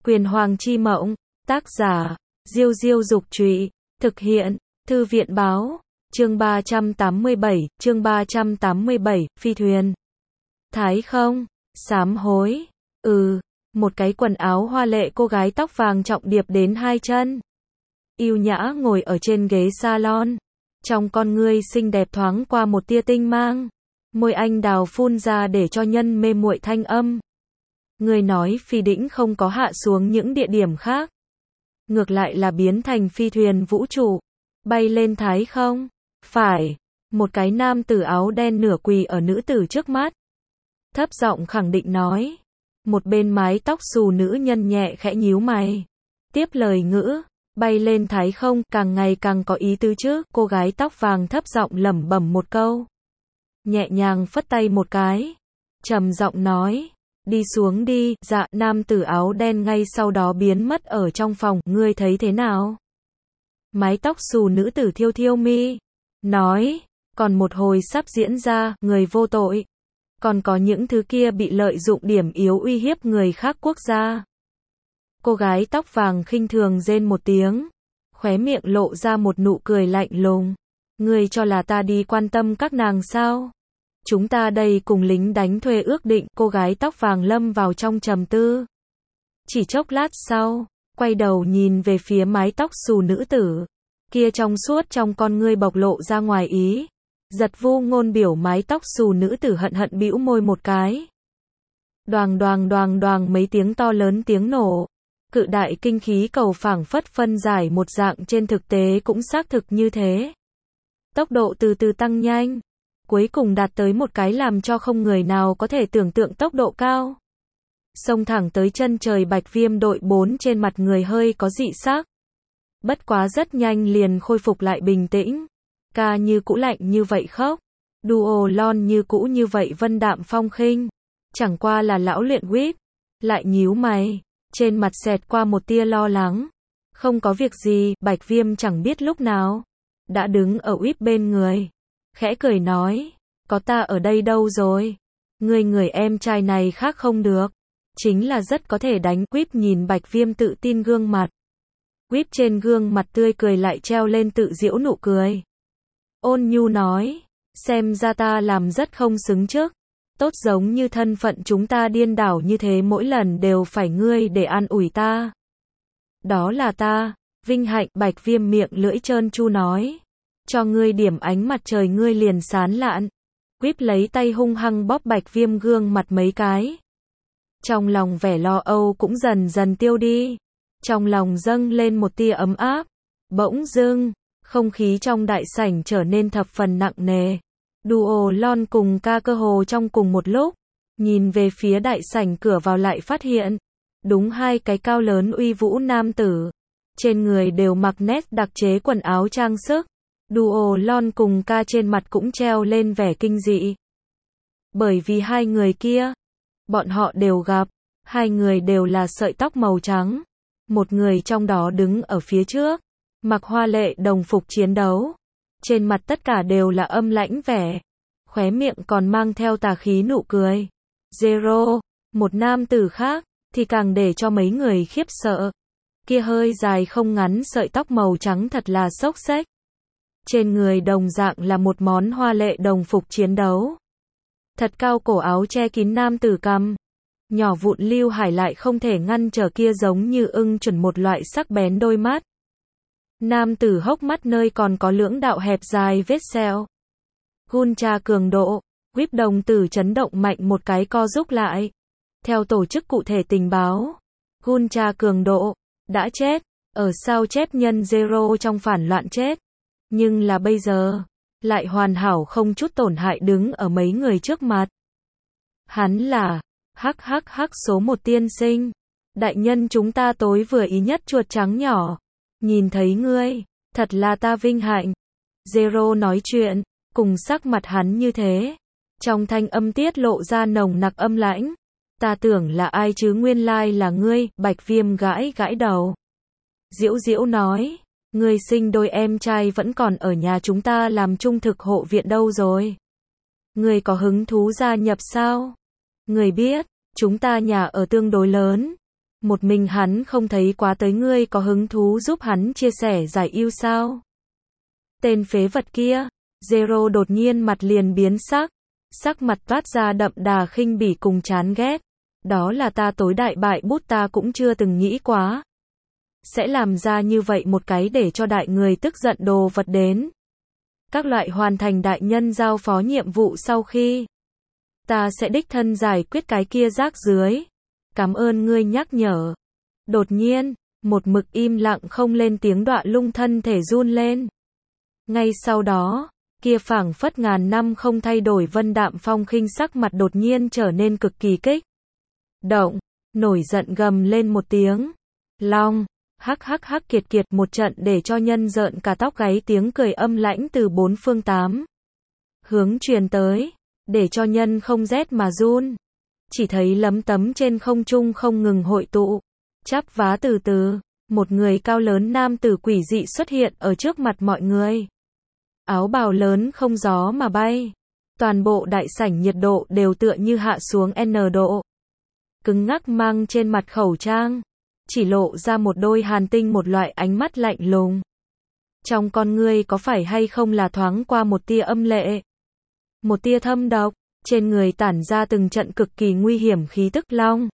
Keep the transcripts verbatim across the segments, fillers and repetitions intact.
Quyền Hoàng chi mộng, tác giả, Diêu Diêu Dục Trụy, thực hiện, Thư viện Báo, chương ba trăm tám mươi bảy, chương ba trăm tám mươi bảy, phi thuyền. Thái không, sám hối, ừ, một cái quần áo hoa lệ cô gái tóc vàng trọng điệp đến hai chân. Yêu nhã ngồi ở trên ghế salon, trong con ngươi xinh đẹp thoáng qua một tia tinh mang, môi anh đào phun ra để cho nhân mê muội thanh âm. Người nói phi đĩnh không có hạ xuống những địa điểm khác, ngược lại là biến thành phi thuyền vũ trụ, bay lên thái không. Phải, một cái nam tử áo đen nửa quỳ ở nữ tử trước mắt, thấp giọng khẳng định nói. Một bên mái tóc xù nữ nhân nhẹ khẽ nhíu mày, tiếp lời ngữ, bay lên thái không, càng ngày càng có ý tứ chứ. Cô gái tóc vàng thấp giọng lẩm bẩm một câu, nhẹ nhàng phất tay một cái, trầm giọng nói, đi xuống đi. Dạ. Nam tử áo đen ngay sau đó biến mất ở trong phòng. Ngươi thấy thế nào? Mái tóc xù nữ tử thiêu thiêu mi, nói, còn một hồi sắp diễn ra, người vô tội, còn có những thứ kia bị lợi dụng điểm yếu uy hiếp người khác quốc gia. Cô gái tóc vàng khinh thường rên một tiếng, khóe miệng lộ ra một nụ cười lạnh lùng. Ngươi cho là ta đi quan tâm các nàng sao? Chúng ta đây cùng lính đánh thuê ước định. Cô gái tóc vàng lâm vào trong trầm tư. Chỉ chốc lát sau, quay đầu nhìn về phía mái tóc xù nữ tử, kia trong suốt trong con ngươi bộc lộ ra ngoài ý. Giật vu ngôn biểu mái tóc xù nữ tử hận hận bĩu môi một cái. Đoàng đoàng đoàng đoàng mấy tiếng to lớn tiếng nổ. Cự đại kinh khí cầu phảng phất phân giải một dạng, trên thực tế cũng xác thực như thế. Tốc độ từ từ tăng nhanh, cuối cùng đạt tới một cái làm cho không người nào có thể tưởng tượng tốc độ cao. Xông thẳng tới chân trời. Bạch Viêm đội bốn trên mặt người hơi có dị sắc. Bất quá rất nhanh liền khôi phục lại bình tĩnh. Ca như cũ lạnh như vậy khóc, Duo Lon như cũ như vậy vân đạm phong khinh. Chẳng qua là lão luyện Whip lại nhíu mày, trên mặt xẹt qua một tia lo lắng. Không có việc gì. Bạch Viêm chẳng biết lúc nào đã đứng ở Whip bên người, khẽ cười nói, có ta ở đây đâu rồi, ngươi người em trai này khác không được, chính là rất có thể đánh. Whip nhìn Bạch Viêm tự tin gương mặt, Whip trên gương mặt tươi cười lại treo lên tự giễu nụ cười. Ôn nhu nói, xem ra ta làm rất không xứng trước, tốt giống như thân phận chúng ta điên đảo như thế, mỗi lần đều phải ngươi để an ủi ta. Đó là ta, vinh hạnh. Bạch Viêm miệng lưỡi trơn tru nói, cho ngươi điểm ánh mặt trời ngươi liền sán lạn. Quýp lấy tay hung hăng bóp Bạch Viêm gương mặt mấy cái. Trong lòng vẻ lo âu cũng dần dần tiêu đi, trong lòng dâng lên một tia ấm áp. Bỗng dưng, không khí trong đại sảnh trở nên thập phần nặng nề. Duo Lon cùng ca cơ hồ trong cùng một lúc, nhìn về phía đại sảnh cửa vào lại phát hiện, đúng hai cái cao lớn uy vũ nam tử, trên người đều mặc nét đặc chế quần áo trang sức. Duo Lon cùng ca trên mặt cũng treo lên vẻ kinh dị. Bởi vì hai người kia, bọn họ đều gặp, hai người đều là sợi tóc màu trắng. Một người trong đó đứng ở phía trước, mặc hoa lệ đồng phục chiến đấu, trên mặt tất cả đều là âm lãnh vẻ, khóe miệng còn mang theo tà khí nụ cười. Zero, một nam tử khác, thì càng để cho mấy người khiếp sợ. Kia hơi dài không ngắn sợi tóc màu trắng thật là xốc xếch. Trên người đồng dạng là một món hoa lệ đồng phục chiến đấu. Thật cao cổ áo che kín nam tử cằm. Nhỏ vụn lưu hải lại không thể ngăn trở kia giống như ưng chuẩn một loại sắc bén đôi mắt. Nam tử hốc mắt nơi còn có lưỡng đạo hẹp dài vết sẹo. Guncha cường độ, Whip đồng tử chấn động mạnh một cái co rúc lại. Theo tổ chức cụ thể tình báo, Guncha cường độ đã chết, ở sao chép nhân Zero trong phản loạn chết. Nhưng là bây giờ, lại hoàn hảo không chút tổn hại đứng ở mấy người trước mặt. Hắn là, hắc hắc hắc số một tiên sinh. Đại nhân chúng ta tối vừa ý nhất chuột trắng nhỏ. Nhìn thấy ngươi, thật là ta vinh hạnh. Zero nói chuyện, cùng sắc mặt hắn như thế. Trong thanh âm tiết lộ ra nồng nặc âm lãnh. Ta tưởng là ai chứ nguyên lai là ngươi. Bạch Viêm gãi gãi đầu. Diễu Diễu nói, ngươi sinh đôi em trai vẫn còn ở nhà chúng ta làm trung thực hộ viện đâu rồi? Ngươi có hứng thú gia nhập sao? Ngươi biết, chúng ta nhà ở tương đối lớn. Một mình hắn không thấy quá tới, ngươi có hứng thú giúp hắn chia sẻ giải ưu sao? Tên phế vật kia. Zero đột nhiên mặt liền biến sắc. Sắc mặt toát ra đậm đà khinh bỉ cùng chán ghét. Đó là ta tối đại bại bút, ta cũng chưa từng nghĩ quá sẽ làm ra như vậy một cái để cho đại người tức giận đồ vật đến. Các loại hoàn thành đại nhân giao phó nhiệm vụ sau khi, ta sẽ đích thân giải quyết cái kia rác rưới. Cảm ơn ngươi nhắc nhở. Đột nhiên, một mực im lặng không lên tiếng Đọa Lung thân thể run lên. Ngay sau đó, kia phảng phất ngàn năm không thay đổi vân đạm phong khinh sắc mặt đột nhiên trở nên cực kỳ kích động, nổi giận gầm lên một tiếng. Long, hắc hắc hắc kiệt kiệt, một trận để cho nhân rợn cả tóc gáy tiếng cười âm lãnh từ bốn phương tám hướng truyền tới, để cho nhân không rét mà run. Chỉ thấy lấm tấm trên không trung không ngừng hội tụ, chắp vá từ từ, một người cao lớn nam tử quỷ dị xuất hiện ở trước mặt mọi người. Áo bào lớn không gió mà bay, toàn bộ đại sảnh nhiệt độ đều tựa như hạ xuống N độ. Cứng ngắc mang trên mặt khẩu trang, chỉ lộ ra một đôi hàn tinh, một loại ánh mắt lạnh lùng. Trong con ngươi có phải hay không là thoáng qua một tia âm lệ, một tia thâm độc, trên người tản ra từng trận cực kỳ nguy hiểm khí tức. Long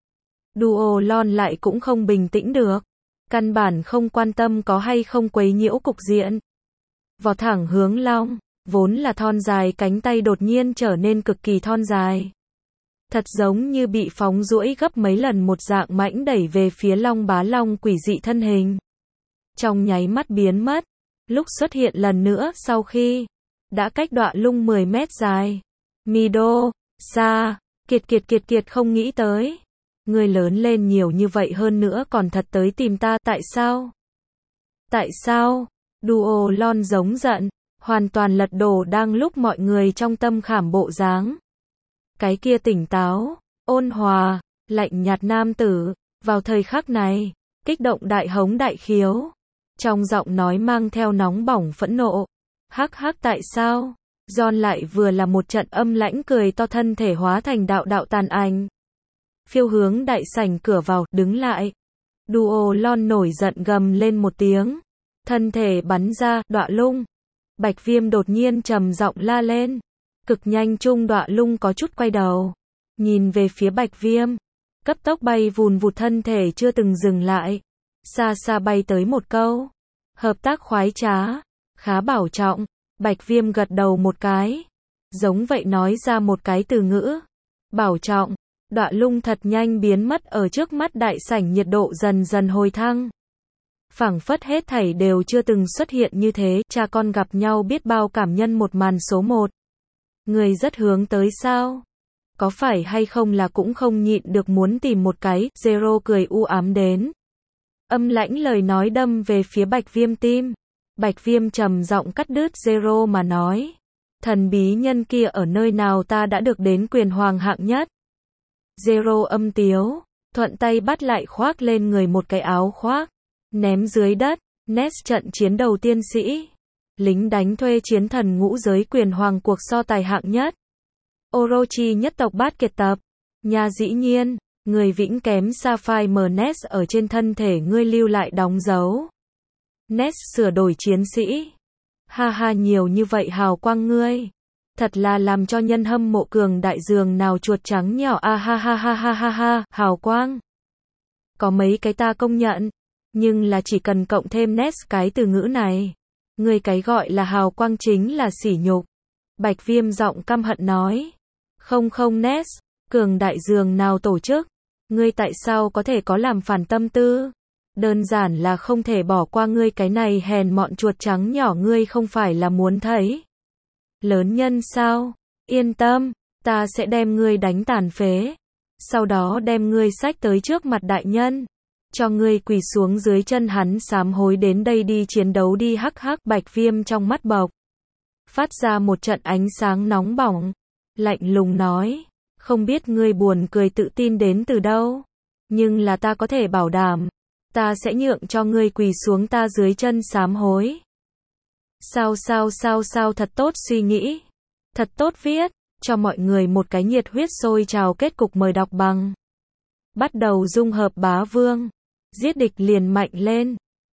Duo Lon lại cũng không bình tĩnh được, căn bản không quan tâm có hay không quấy nhiễu cục diện. Vọt thẳng hướng Long, vốn là thon dài cánh tay đột nhiên trở nên cực kỳ thon dài. Thật giống như bị phóng duỗi gấp mấy lần một dạng, mãnh đẩy về phía Long Bá Long quỷ dị thân hình. Trong nháy mắt biến mất, lúc xuất hiện lần nữa sau khi đã cách Đọa Lung mười mét dài. Mido, xa, kiệt kiệt kiệt kiệt không nghĩ tới. Người lớn lên nhiều như vậy hơn nữa còn thật tới tìm ta, tại sao? Tại sao? Duo Lon giống giận, hoàn toàn lật đổ đang lúc mọi người trong tâm khảm bộ dáng. Cái kia tỉnh táo, ôn hòa, lạnh nhạt nam tử, vào thời khắc này, kích động đại hống đại khiếu. Trong giọng nói mang theo nóng bỏng phẫn nộ. Hắc hắc, tại sao? John lại vừa là một trận âm lãnh cười to, thân thể hóa thành đạo đạo tàn ảnh. Phiêu hướng đại sảnh cửa vào, đứng lại. Duo Lon nổi giận gầm lên một tiếng. Thân thể bắn ra, Đọa Lung. Bạch Viêm đột nhiên trầm giọng la lên. Cực nhanh chung Đọa Lung có chút quay đầu, nhìn về phía Bạch Viêm. Cấp tốc bay vùn vụt, thân thể chưa từng dừng lại. Xa xa bay tới một câu. Hợp tác khoái trá, khá bảo trọng. Bạch Viêm gật đầu một cái, giống vậy nói ra một cái từ ngữ. Bảo trọng. Đọa Lung thật nhanh biến mất ở trước mắt, đại sảnh nhiệt độ dần dần hồi thăng. Phảng phất hết thảy đều chưa từng xuất hiện như thế, cha con gặp nhau biết bao cảm nhân một màn số một. Người rất hướng tới sao? Có phải hay không là cũng không nhịn được muốn tìm một cái, Zero cười u ám đến. Âm lãnh lời nói đâm về phía Bạch Viêm tim. Bạch Viêm trầm giọng cắt đứt Zero mà nói. Thần bí nhân kia ở nơi nào, ta đã được đến quyền hoàng hạng nhất. Zero âm tiếu, thuận tay bắt lại khoác lên người một cái áo khoác, ném dưới đất. Ness trận chiến đầu tiên sĩ, lính đánh thuê chiến thần ngũ giới quyền hoàng cuộc so tài hạng nhất. Orochi nhất tộc bát kiệt tập. Nhà dĩ nhiên, người vĩnh kém Sapphire M Ness ở trên thân thể ngươi lưu lại đóng dấu. Ness sửa đổi chiến sĩ. Ha ha, nhiều như vậy hào quang ngươi. Thật là làm cho nhân hâm mộ cường đại giường nào chuột trắng nhỏ, a ha ha ha ha ha ha, hào quang. Có mấy cái ta công nhận, nhưng là chỉ cần cộng thêm Ness cái từ ngữ này, người cái gọi là hào quang chính là sỉ nhục. Bạch Viêm giọng căm hận nói. Không không Ness, cường đại giường nào tổ chức, ngươi tại sao có thể có làm phản tâm tư? Đơn giản là không thể bỏ qua ngươi cái này hèn mọn chuột trắng nhỏ, ngươi không phải là muốn thấy lớn nhân sao? Yên tâm, ta sẽ đem ngươi đánh tàn phế, sau đó đem ngươi xách tới trước mặt đại nhân, cho ngươi quỳ xuống dưới chân hắn sám hối đến đây đi chiến đấu đi. Hắc hắc. Bạch Viêm trong mắt bộc phát ra một trận ánh sáng nóng bỏng, lạnh lùng nói, không biết ngươi buồn cười tự tin đến từ đâu, nhưng là ta có thể bảo đảm, ta sẽ nhượng cho ngươi quỳ xuống ta dưới chân sám hối. Sao sao sao sao, thật tốt suy nghĩ, thật tốt viết, cho mọi người một cái nhiệt huyết sôi trào. Kết cục mời đọc bằng bắt đầu dung hợp bá vương. Giết địch liền mạnh lên.